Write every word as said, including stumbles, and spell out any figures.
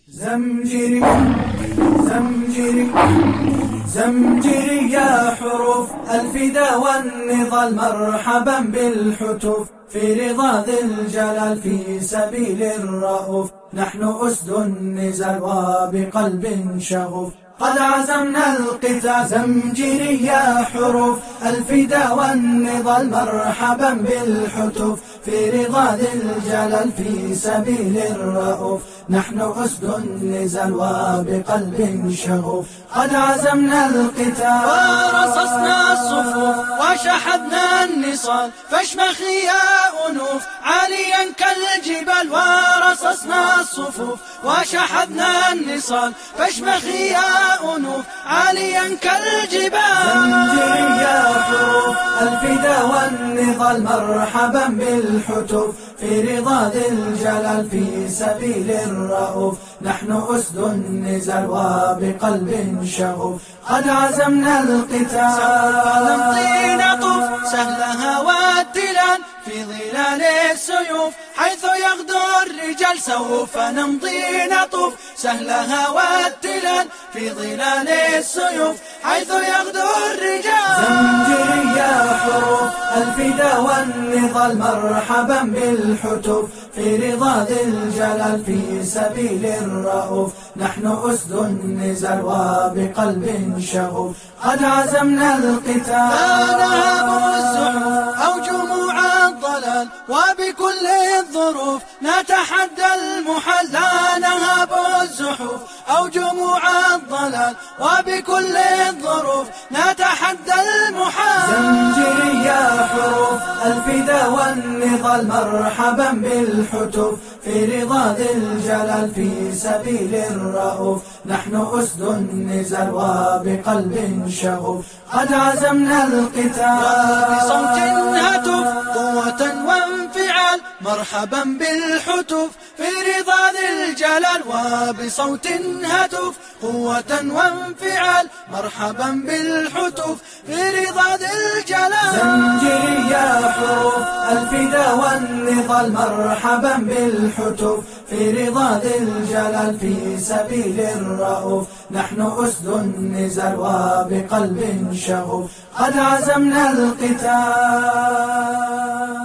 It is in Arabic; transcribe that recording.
زمجري زمجري زمجري يا حروف الفدا والنضال، مرحبا بالحتوف في رضا ذي الجلال في سبيل الرؤوف. نحن أسد النزال وبقلب شغوف قد عزمنا القتال. زمجري يا حروف الفدا والنضال، مرحبا بالحتوف في رضا ذي الجلال في سبيل الرؤوف. نحن أسد النزال وبقلب شغوف قد عزمنا القتال. ورصصنا الصفوف وشحذنا النصال، فاشمخي يا أنوف عاليا كالجبال. ورصصنا الصفوف وشحذنا النصال، فاشمخي يا أنوف عاليا كالجبال. زمجري يا حروف الفدا والنضال، مرحبا بالحتوف في رضا ذي الجلال في سبيل الرؤوف. نحن أسد النزال وبقلب شغوف قد عزمنا القتال. نمضي نطوف سهلها والتلال في ظلال السيوف حيث يغدو الرجال. سوف نمضي نطوف سهلها والتلال في ظلال السيوف حيث يغدو الرجال. زمجري يا حروف الفدا والنضال، مرحبا بالحتوف في رضا ذي الجلال في سبيل الرؤوف. نحن أسد النزال وبقلب شغوف قد عزمنا القتال. فنهب الزحف أو جموع الضلال، وبكل الظروف نتحدى المحال. لا نهب الزحف أو جموع الضلال، وبكل الظروف نتحدى المحال. زمجري يا حروف الفدا والنضال، مرحبا بالحتوف في رضا ذي الجلال في سبيل الرؤوف. نحن أسد النزال وبقلب شغوف قد عزمنا القتال. بصوت هتف قوة وانفعال، مرحبا بالحتوف في رضا ذي الجلال. وبصوت هتف قوة وانفعال، مرحبا بالحتوف في رضا ذي الجلال. زمجري يا حروف الفدا والنضال، مرحبا بالحتوف في رضا ذي الجلال في سبيل الرؤوف. نحن أسد النزال وبقلب شغوف قد عزمنا القتال.